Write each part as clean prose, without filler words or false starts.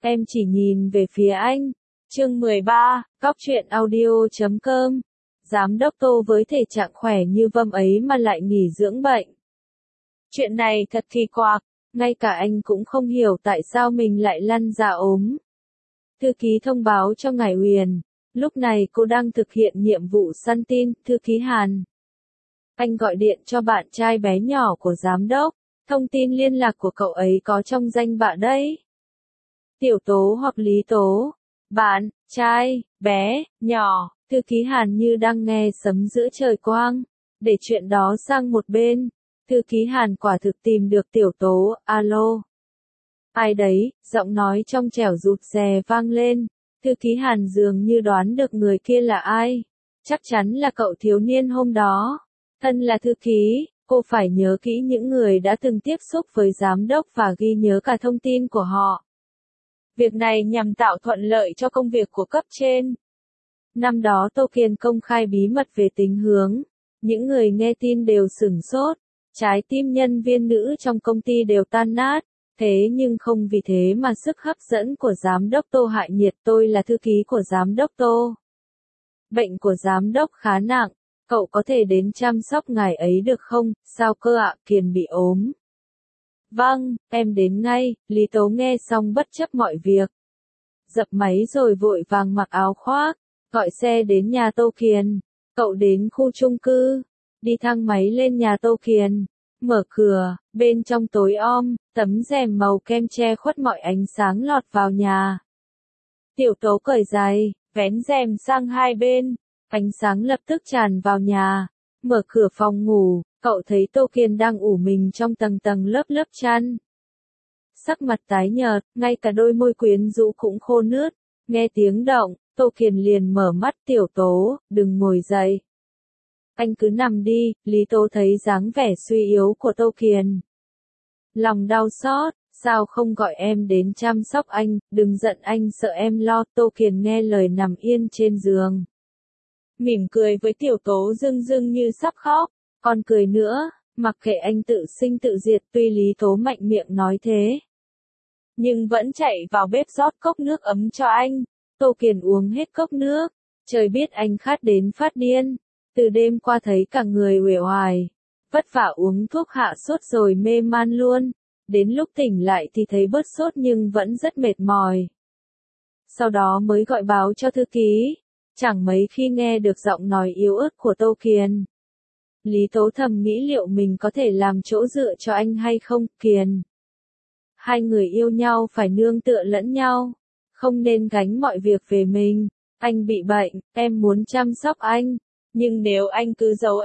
Em chỉ nhìn về phía anh. Chương 13, Cóc truyện audio.com. Giám đốc Tô với thể trạng khỏe như vâm ấy mà lại nghỉ dưỡng bệnh. Chuyện này thật kỳ quặc, ngay cả anh cũng không hiểu tại sao mình lại lăn ra ốm. Thư ký thông báo cho Ngải Huyền, lúc này cô đang thực hiện nhiệm vụ săn tin. Thư ký Hàn. Anh gọi điện cho bạn trai bé nhỏ của giám đốc, thông tin liên lạc của cậu ấy có trong danh bạ đấy. Tiểu Tố hoặc Lý Tố. Bạn trai bé nhỏ. Thư ký Hàn như đang nghe sấm giữa trời quang. Để chuyện đó sang một bên, thư ký Hàn quả thực tìm được Tiểu Tố. Alo. Ai đấy? Giọng nói trong trẻo rụt rè vang lên. Thư ký Hàn dường như đoán được người kia là ai. Chắc chắn là cậu thiếu niên hôm đó. Thân là thư ký, cô phải nhớ kỹ những người đã từng tiếp xúc với giám đốc và ghi nhớ cả thông tin của họ. Việc này nhằm tạo thuận lợi cho công việc của cấp trên. Năm đó Tô Kiên công khai bí mật về tính hướng. Những người nghe tin đều sửng sốt. Trái tim nhân viên nữ trong công ty đều tan nát. Thế nhưng không vì thế mà sức hấp dẫn của giám đốc Tô hại nhiệt. Tôi là thư ký của giám đốc Tô. Bệnh của giám đốc khá nặng. Cậu có thể đến chăm sóc ngài ấy được không? Sao cơ ạ? Kiền bị ốm. Vâng, em đến ngay. Lý Tố nghe xong bất chấp mọi việc. Dập máy rồi vội vàng mặc áo khoác, gọi xe đến nhà Tô Kiền. Cậu đến khu chung cư, đi thang máy lên nhà Tô Kiền. Mở cửa, bên trong tối om, tấm rèm màu kem che khuất mọi ánh sáng lọt vào nhà. Tiểu Tố cởi giày, vén rèm sang hai bên, ánh sáng lập tức tràn vào nhà. Mở cửa phòng ngủ, cậu thấy Tô Kiền đang ủ mình trong tầng tầng lớp lớp chăn. Sắc mặt tái nhợt, ngay cả đôi môi quyến rũ cũng khô nướt. Nghe tiếng động, Tô Kiền liền mở mắt. Tiểu Tố, đừng ngồi dậy. Anh cứ nằm đi. Lý Tố thấy dáng vẻ suy yếu của Tô Kiền. Lòng đau xót, sao không gọi em đến chăm sóc anh, đừng giận anh sợ em lo. Tô Kiền nghe lời nằm yên trên giường. Mỉm cười với Tiểu Tố rưng rưng như sắp khóc, còn cười nữa, mặc kệ anh tự sinh tự diệt. Tuy Lý Tố mạnh miệng nói thế, nhưng vẫn chạy vào bếp rót cốc nước ấm cho anh. Tô Kiền uống hết cốc nước, trời biết anh khát đến phát điên. Từ đêm qua thấy cả người uể oải, vất vả uống thuốc hạ sốt rồi mê man luôn. Đến lúc tỉnh lại thì thấy bớt sốt nhưng vẫn rất mệt mỏi. Sau đó mới gọi báo cho thư ký. Chẳng mấy khi nghe được giọng nói yếu ớt của Tô Kiền. Lý Tố thầm nghĩ liệu mình có thể làm chỗ dựa cho anh hay không. Kiền, hai người yêu nhau phải nương tựa lẫn nhau, không nên gánh mọi việc về mình. Anh bị bệnh, em muốn chăm sóc anh, nhưng nếu anh cứ giấu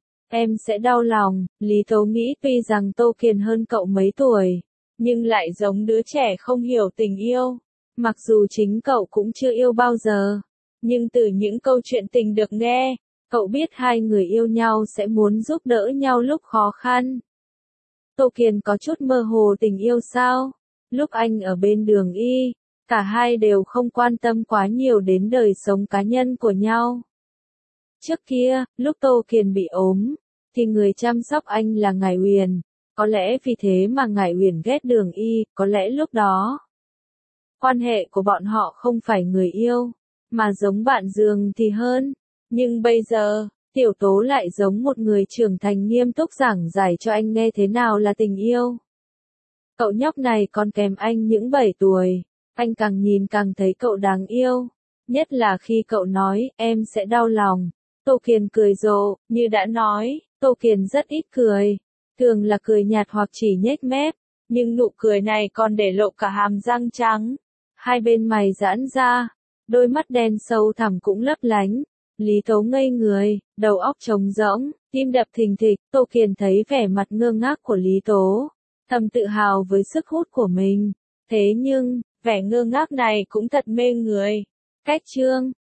em sẽ đau lòng. Lý Tố nghĩ tuy rằng Tô Kiền hơn cậu mấy tuổi, nhưng lại giống đứa trẻ không hiểu tình yêu. Mặc dù chính cậu cũng chưa yêu bao giờ, nhưng từ những câu chuyện tình được nghe, cậu biết hai người yêu nhau sẽ muốn giúp đỡ nhau lúc khó khăn. Tô Kiền có chút mơ hồ tình yêu sao? Lúc anh ở bên Đường Y, cả hai đều không quan tâm quá nhiều đến đời sống cá nhân của nhau. Trước kia, lúc Tô Kiền bị ốm, thì người chăm sóc anh là Ngải Huyền. Có lẽ vì thế mà Ngải Huyền ghét Đường Y, có lẽ lúc đó quan hệ của bọn họ không phải người yêu, mà giống bạn giường thì hơn. Nhưng bây giờ, Tiểu Tố lại giống một người trưởng thành nghiêm túc giảng giải cho anh nghe thế nào là tình yêu. Cậu nhóc này còn kèm anh những 7 tuổi, anh càng nhìn càng thấy cậu đáng yêu. Nhất là khi cậu nói, em sẽ đau lòng. Tô Kiền cười rộ, như đã nói, Tô Kiền rất ít cười. Thường là cười nhạt hoặc chỉ nhếch mép, nhưng nụ cười này còn để lộ cả hàm răng trắng. Hai bên mày giãn ra, đôi mắt đen sâu thẳm cũng lấp lánh. Lý Tố ngây người, đầu óc trống rỗng, tim đập thình thịch. Tô Kiền thấy vẻ mặt ngơ ngác của Lý Tố, thầm tự hào với sức hút của mình. Thế nhưng, vẻ ngơ ngác này cũng thật mê người. Cách chương